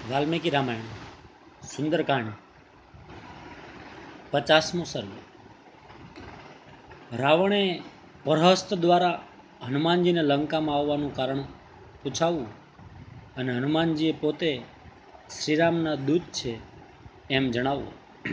વાલ્મીકી રામાયણ સુંદરકાંડ 50મો સર્ગ। રાવણે પરહસ્ત દ્વારા હનુમાનજીને લંકામાં આવવાનું કારણ પૂછાવું અને હનુમાનજીએ પોતે શ્રીરામના દૂત છે એમ જણાવવું।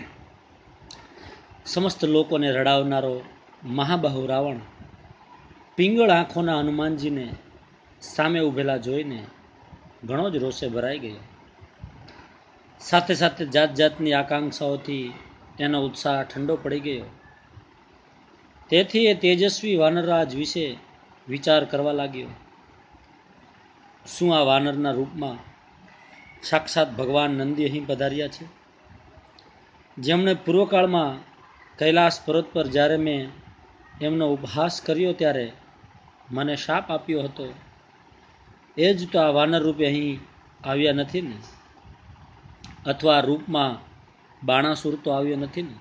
સમસ્ત લોકોને રડાવનારો મહાબાહુ રાવણ પિંગળ આંખોના હનુમાનજીને સામે ઊભેલા જોઈને ઘણો જ રોષે ભરાઈ ગયો। સાથે સાથે જાત જાતની આકાંક્ષાઓથી તેનો ઉત્સાહ ઠંડો પડી ગયો। તેથી એ તેજસ્વી વાનરરાજ વિશે વિચાર કરવા લાગ્યો। શું આ વાનરના રૂપમાં સાક્ષાત ભગવાન નંદી અહીં પધાર્યા છે, જેમણે પૂર્વકાળમાં કૈલાસ પર્વત પર જ્યારે મેં એમનો ઉપહાસ કર્યો ત્યારે મને શાપ આપ્યો હતો, એ જ તો આ વાનર રૂપે અહીં આવ્યા નથી ને? અથવા રૂપમાં બાણાસુર તો આવ્યો નથી ને?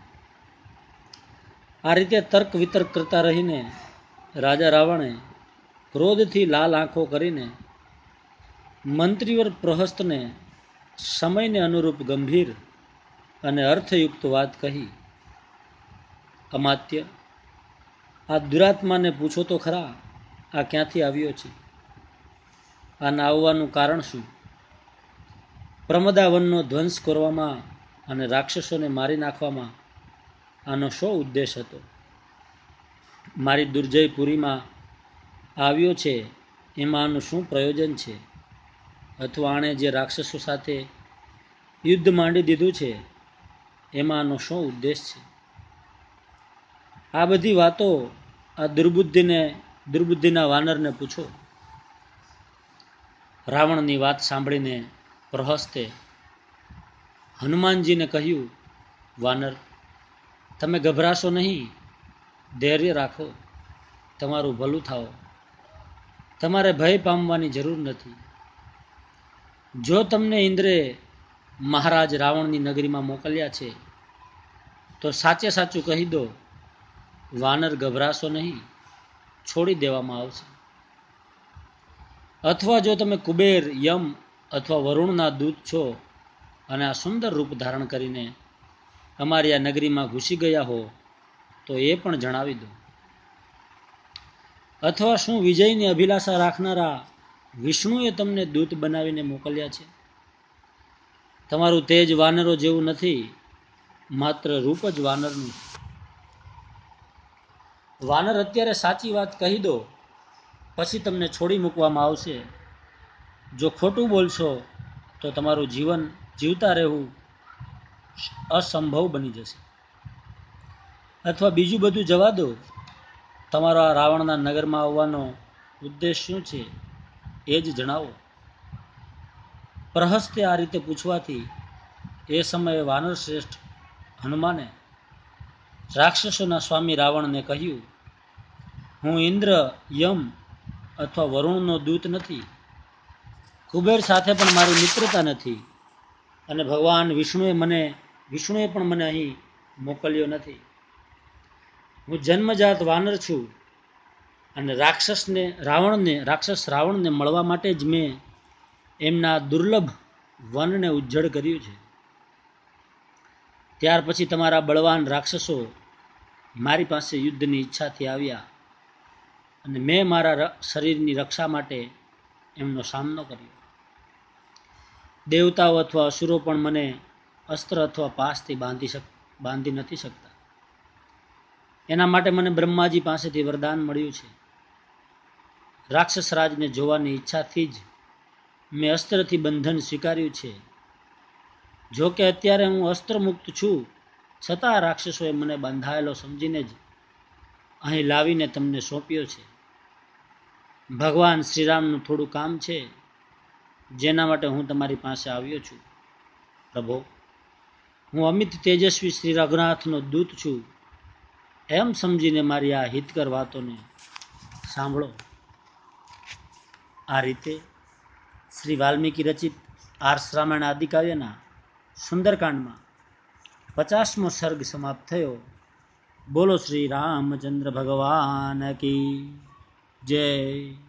આ રીતે તર્ક વિતર્ક કરતા રહીને રાજા રાવણે ક્રોધથી લાલ આંખો કરીને મંત્રીવર પ્રહસ્તને સમયને અનુરૂપ ગંભીર અને અર્થયુક્ત વાત કહી। અમાત્ય, આ દુરાત્માને પૂછો તો ખરા, આ ક્યાંથી આવ્યો છે? આના આવવાનું કારણ શું? પ્રમદાવનનો ધ્વંસ કરવામાં અને રાક્ષસોને મારી નાખવામાં આનો શો ઉદ્દેશ હતો? મારી દુર્જયપુરીમાં આવ્યો છે એમાં આનું શું પ્રયોજન છે? અથવા આણે જે રાક્ષસો સાથે યુદ્ધ માંડી દીધું છે એમાં આનો શું ઉદ્દેશ છે? આ બધી વાતો આ દુર્બુદ્ધિના વાનરને પૂછો। રાવણની વાત સાંભળીને પ્રહસ્તે હનુમાનજીને કહ્યું, વાનર, તમે ગભરાશો નહીં, ધૈર્ય રાખો, તમારું ભલું થાઓ, તમારે ભય પામવાની જરૂર નથી। જો તમને ઇન્દ્રે મહારાજ રાવણની નગરીમાં મોકલ્યા છે તો સાચે સાચું કહી દો, વાનર ગભરાશો નહીં, છોડી દેવામાં આવશે। અથવા જો તમે કુબેર, યમ અથવા વરુણના દૂત છો અને આ સુંદર રૂપ ધારણ કરીને અમારી આ નગરીમાં ઘૂસી ગયા હો તો એ પણ જણાવી દો। અથવા શું વિજયની અભિલાષા રાખનારા વિષ્ણુએ તમને દૂત બનાવીને મોકલ્યા છે? તમારું તેજ વાનરો જેવું નથી, માત્ર રૂપ જ વાનરનું છે। વાનર, અત્યારે સાચી વાત કહી દો, પછી તમને છોડી મૂકવામાં આવશે। જો ખોટું બોલશો તો તમારું જીવન જીવતા રહેવું અસંભવ બની જશે। અથવા બીજું બધું જવા દો, તમારો આ રાવણના નગરમાં આવવાનો ઉદ્દેશ શું છે એ જ જણાવો। પ્રહસ્તે આ રીતે પૂછવાથી એ સમયે વાનર શ્રેષ્ઠ હનુમાને રાક્ષસોના સ્વામી રાવણને કહ્યું, હું ઇન્દ્ર, યમ અથવા વરુણનો દૂત નથી, કુબેર સાથે પણ મારી મિત્રતા નથી, અને ભગવાન વિષ્ણુએ પણ મને અહીં મોકલ્યો નથી। હું જન્મજાત વાનર છું અને રાક્ષસ રાવણને મળવા માટે જ મેં એમના દુર્લભ વનને ઉજ્જડ કર્યું છે। ત્યાર પછી તમારા બળવાન રાક્ષસો મારી પાસે યુદ્ધની ઈચ્છાથી આવ્યા અને મેં મારા શરીરની રક્ષા માટે એમનો સામનો કર્યો। દેવતાઓ અથવા અસુરો પણ મને અસ્ત્ર અથવા પાસથી બાંધી નથી શકતા। એના માટે મને બ્રહ્માજી પાસેથી વરદાન મળ્યું છે। રાક્ષસ રાજને જોવાની ઈચ્છાથી જ મેં અસ્ત્રથી બંધન સ્વીકાર્યું છે। જો કે અત્યારે હું અસ્ત્ર મુક્ત છું, છતાં રાક્ષસોએ મને બંધાયેલો સમજીને જ અહીં લાવીને તમને સોંપ્યો છે। ભગવાન શ્રીરામનું થોડું કામ છે, જેના માટે હું તમારી પાસે આવ્યો છું। પ્રભો, હું અમિત તેજસ્વી શ્રી રઘુનાથનો દૂત છું એમ સમજીને મારી આ હિતકર વાતોને સાંભળો। આ રીતે શ્રી વાલ્મીકી રચિત આર્ષ રામાયણ આદિકાવ્યના સુંદરકાંડમાં 50મો સર્ગ સમાપ્ત થયો। બોલો શ્રી રામચંદ્ર ભગવાન કી જય।